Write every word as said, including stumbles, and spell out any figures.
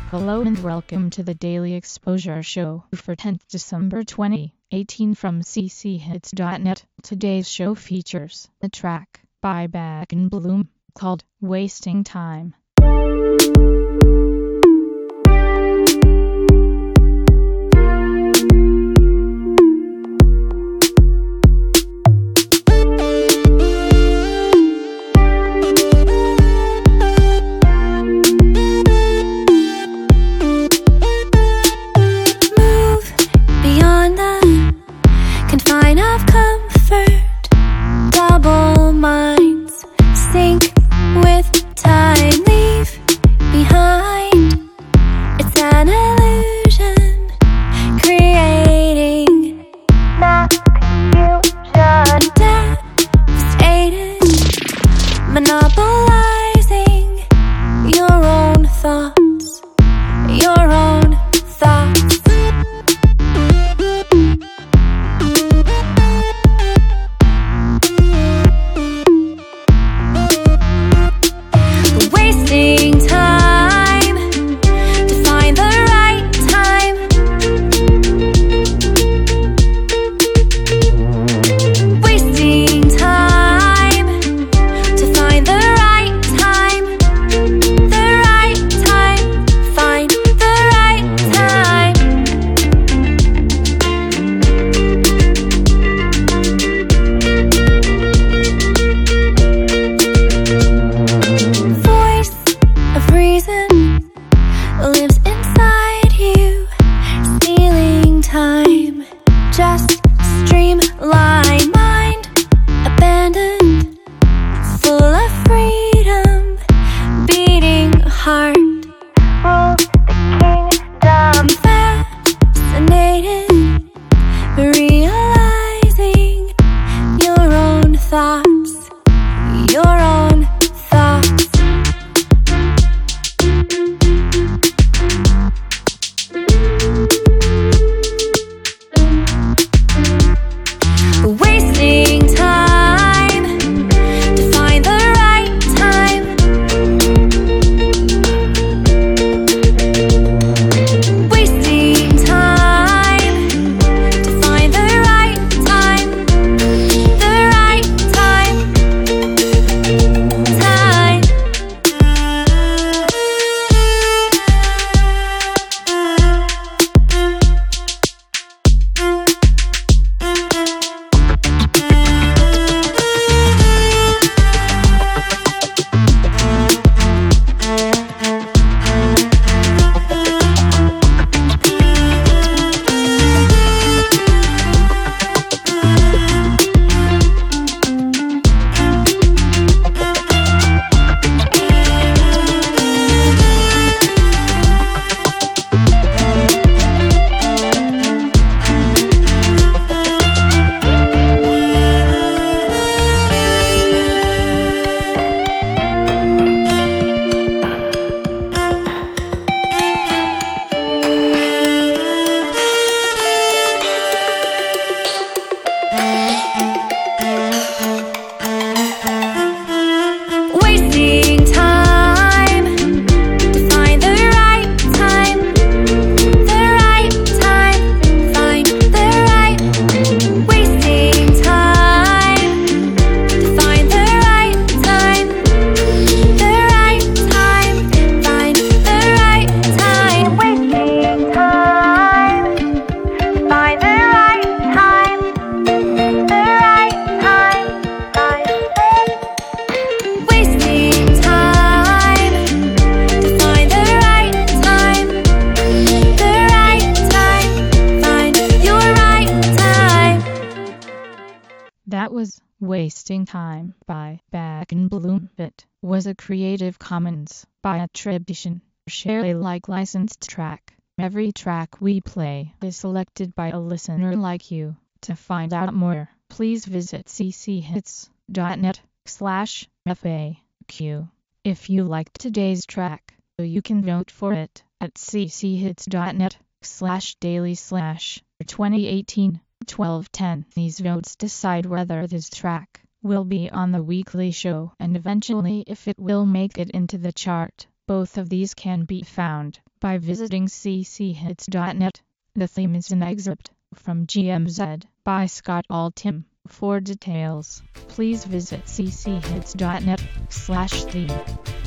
Hello and welcome to the Daily Exposure Show for tenth December twenty eighteen from c c hits dot net. Today's show features a track by Back in Bloom called Wasting Time. Monopolizing your own thoughts, your own thoughts. Wasting time to find the right time. Wasting time. Lives inside you, stealing time. Just streamline mind, abandoned, full of freedom, beating heart. Rules the kingdom, fascinated, realizing your own thoughts, your own thoughts. Wasting time to find the right time. Wasting time to find the right time. The right time. Time. Wasting time to find the right time. The right time. Find the right. Wasting time to find the right time. The right time. Find the right time. Wasting time. Find the right time. The right time. Find the wasting time to find the right time. The right time. Find your right time. That was Wasting Time by Back in Bloom. It was a Creative Commons by attribution, share Alike licensed track. Every track we play is selected by a listener like you. To find out more, please visit c c hits dot net slash F A Q. If you liked today's track, you can vote for it at c c hits dot net slash daily slash twenty eighteen twelve ten. These votes decide whether this track will be on the weekly show and eventually if it will make it into the chart. Both of these can be found by visiting c c hits dot net. The theme is an excerpt from G M Z by Scott Altham. For details, please visit c c hits dot net slash theme.